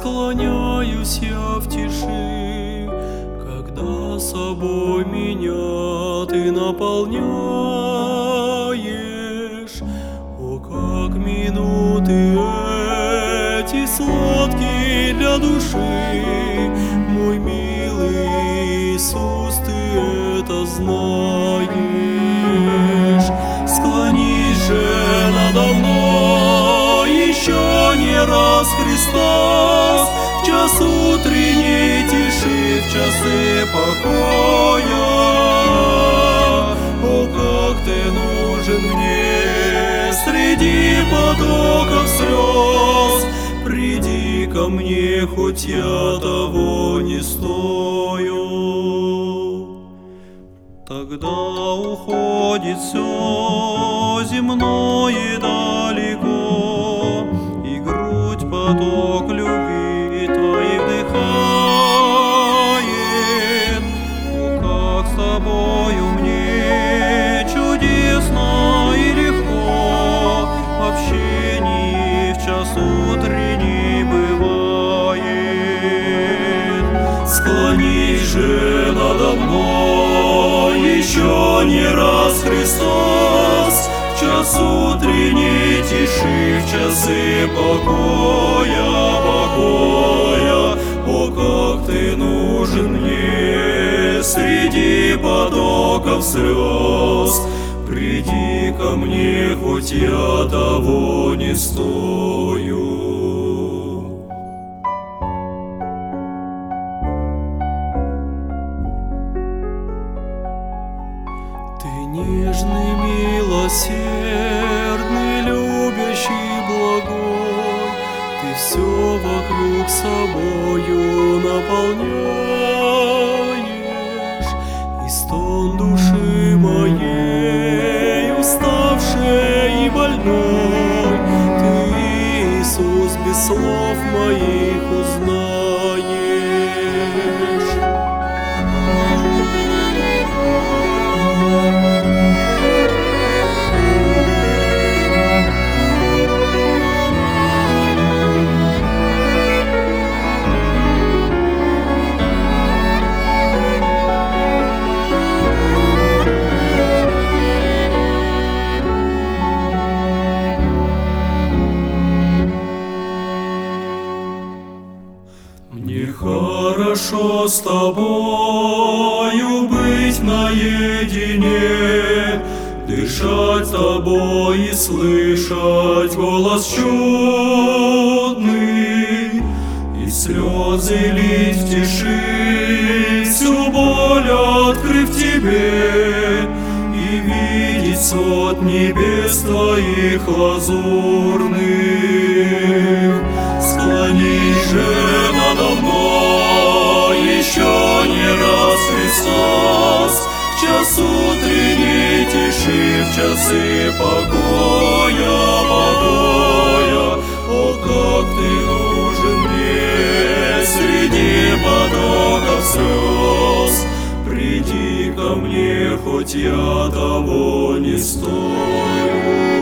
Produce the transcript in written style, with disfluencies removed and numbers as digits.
склоняюсь я в тиши, когда собой меня ты наполняешь. О, как минуты эти сладкие для души, мой милый Иисус, ты это знаешь. Склонись же надо мной еще не раз, Христос, в час утренней тиши, в часы покоя. О, как ты нужен мне среди потоков слез, приди ко мне, хоть я того не стою. Тогда уходит все земное далеко, и грудь поток любви твоей вдыхает. О, как с тобою мне чудесно и легко в общении в час утренний бывает. Склонись же надо мной еще не раз, Христос, в час утренней тиши, в часы покоя. О, как ты нужен мне среди потоков слез, приди ко мне, хоть я того не стою. Ты нежный, милосердный, любящий, благой, ты все вокруг собою наполняешь, и стон души моей, уставшей и больной, ты, Иисус, без слов моих узнаешь. Мне хорошо с тобою быть наедине, дышать тобой и слышать голос чудный, и слезы лить в тиши, всю боль открыв тебе, и видеть свод небес твоих лазурных. Склонись же надо мной еще не раз, Христос, в час утренней тиши, в часы покоя. О, как ты нужен мне среди потоков слез, приди ко мне, хоть я того не стою.